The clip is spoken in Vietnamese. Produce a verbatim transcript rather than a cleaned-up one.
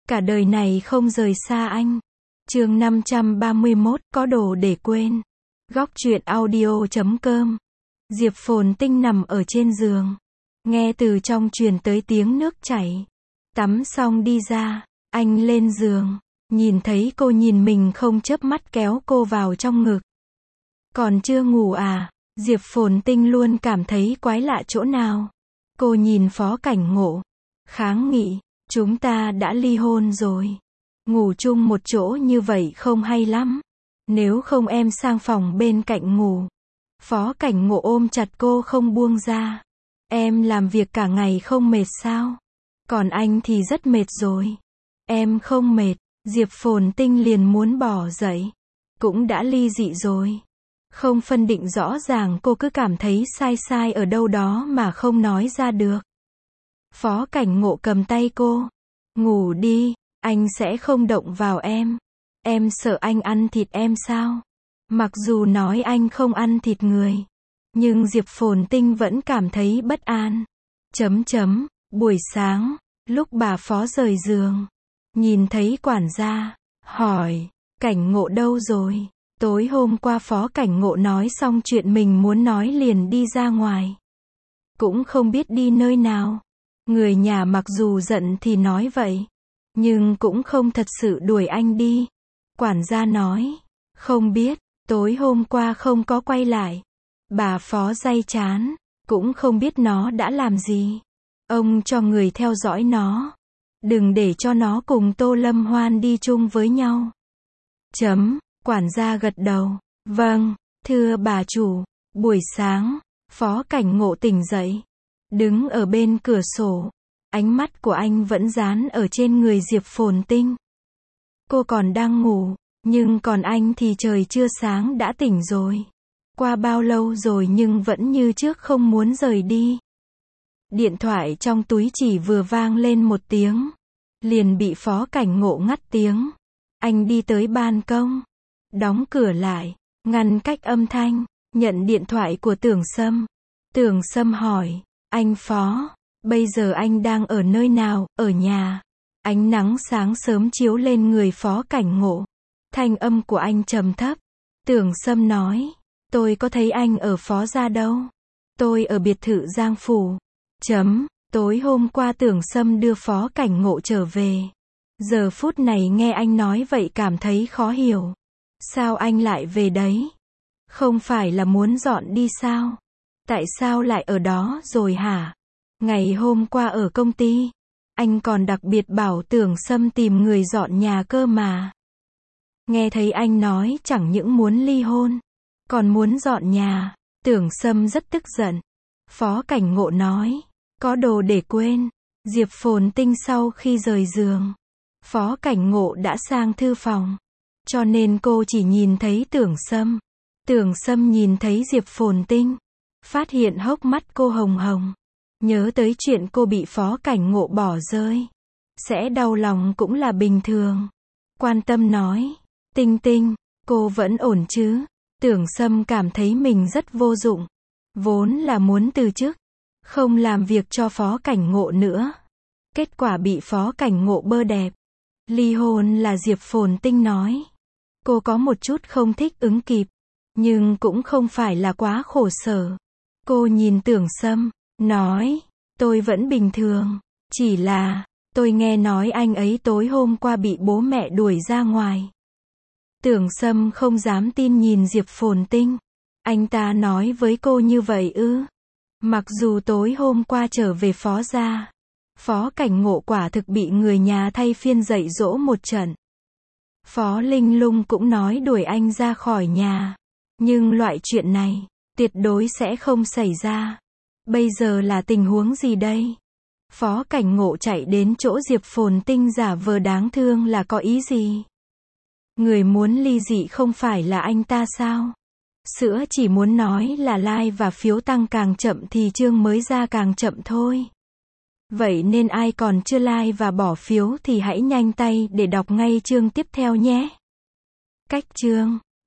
Cả đời này không rời xa anh. Chương năm trăm ba mươi mốt, có đồ để quên. Góc truyện audio chấm com. Diệp Phồn Tinh nằm ở trên giường. Nghe từ trong truyền tới tiếng nước chảy. Tắm xong đi ra, anh lên giường. Nhìn thấy cô nhìn mình không chớp mắt kéo cô vào trong ngực. Còn chưa ngủ à? Diệp Phồn Tinh luôn cảm thấy quái lạ chỗ nào. Cô nhìn Phó Cảnh Ngộ. Kháng nghị, chúng ta đã ly hôn rồi. Ngủ chung một chỗ như vậy không hay lắm. Nếu không em sang phòng bên cạnh ngủ. Phó Cảnh Ngộ ôm chặt cô không buông ra. Em làm việc cả ngày không mệt sao? Còn anh thì rất mệt rồi. Em không mệt. Diệp Phồn Tinh liền muốn bỏ dậy. Cũng đã ly dị rồi. Không phân định rõ ràng, cô cứ cảm thấy sai sai ở đâu đó mà không nói ra được. Phó Cảnh Ngộ cầm tay cô. Ngủ đi, anh sẽ không động vào em. Em sợ anh ăn thịt em sao? Mặc dù nói anh không ăn thịt người, nhưng Diệp Phồn Tinh vẫn cảm thấy bất an. Chấm chấm, buổi sáng, lúc bà Phó rời giường, nhìn thấy quản gia, hỏi, Cảnh Ngộ đâu rồi? Tối hôm qua Phó Cảnh Ngộ nói xong chuyện mình muốn nói liền đi ra ngoài. Cũng không biết đi nơi nào. Người nhà mặc dù giận thì nói vậy, nhưng cũng không thật sự đuổi anh đi. Quản gia nói, không biết, tối hôm qua không có quay lại. Bà Phó day chán, cũng không biết nó đã làm gì. Ông cho người theo dõi nó. Đừng để cho nó cùng Tô Lâm Hoan đi chung với nhau. Chấm, quản gia gật đầu. Vâng, thưa bà chủ. Buổi sáng, Phó Cảnh Ngộ tỉnh dậy. Đứng ở bên cửa sổ. Ánh mắt của anh vẫn dán ở trên người Diệp Phồn Tinh. Cô còn đang ngủ, nhưng còn anh thì trời chưa sáng đã tỉnh rồi. Qua bao lâu rồi nhưng vẫn như trước không muốn rời đi. Điện thoại trong túi chỉ vừa vang lên một tiếng, liền bị Phó Cảnh Ngộ ngắt tiếng. Anh đi tới ban công, đóng cửa lại, ngăn cách âm thanh, nhận điện thoại của Tưởng Sâm. Tưởng Sâm hỏi, anh Phó, bây giờ anh đang ở nơi nào? Ở nhà. Ánh nắng sáng sớm chiếu lên người Phó Cảnh Ngộ. Thanh âm của anh trầm thấp. Tưởng Sâm nói, tôi có thấy anh ở Phó gia đâu. Tôi ở biệt thự Giang Phủ. Chấm, tối hôm qua Tưởng Sâm đưa Phó Cảnh Ngộ trở về. Giờ phút này nghe anh nói vậy cảm thấy khó hiểu. Sao anh lại về đấy? Không phải là muốn dọn đi sao? Tại sao lại ở đó rồi hả? Ngày hôm qua ở công ty, anh còn đặc biệt bảo Tưởng Sâm tìm người dọn nhà cơ mà. Nghe thấy anh nói chẳng những muốn ly hôn, còn muốn dọn nhà, Tưởng Sâm rất tức giận. Phó Cảnh Ngộ nói, có đồ để quên. Diệp Phồn Tinh sau khi rời giường, Phó Cảnh Ngộ đã sang thư phòng, cho nên cô chỉ nhìn thấy Tưởng Sâm. Tưởng Sâm nhìn thấy Diệp Phồn Tinh, phát hiện hốc mắt cô hồng hồng. Nhớ tới chuyện cô bị Phó Cảnh Ngộ bỏ rơi. Sẽ đau lòng cũng là bình thường. Quan tâm nói, Tinh Tinh, cô vẫn ổn chứ? Tưởng Sâm cảm thấy mình rất vô dụng. Vốn là muốn từ chức, không làm việc cho Phó Cảnh Ngộ nữa. Kết quả bị Phó Cảnh Ngộ bơ đẹp. Ly hôn là Diệp Phồn Tinh nói. Cô có một chút không thích ứng kịp, nhưng cũng không phải là quá khổ sở. Cô nhìn Tưởng Sâm, nói, tôi vẫn bình thường, chỉ là, tôi nghe nói anh ấy tối hôm qua bị bố mẹ đuổi ra ngoài. Tưởng Sâm không dám tin nhìn Diệp Phồn Tinh. Anh ta nói với cô như vậy ư? Mặc dù tối hôm qua trở về Phó gia, Phó Cảnh Ngộ quả thực bị người nhà thay phiên dạy dỗ một trận. Phó Linh Lung cũng nói đuổi anh ra khỏi nhà. Nhưng loại chuyện này, tuyệt đối sẽ không xảy ra. Bây giờ là tình huống gì đây? Phó Cảnh Ngộ chạy đến chỗ Diệp Phồn Tinh giả vờ đáng thương là có ý gì? Người muốn ly dị không phải là anh ta sao? Sữa chỉ muốn nói là like và phiếu tăng càng chậm thì chương mới ra càng chậm thôi. Vậy nên ai còn chưa like và bỏ phiếu thì hãy nhanh tay để đọc ngay chương tiếp theo nhé. Cách chương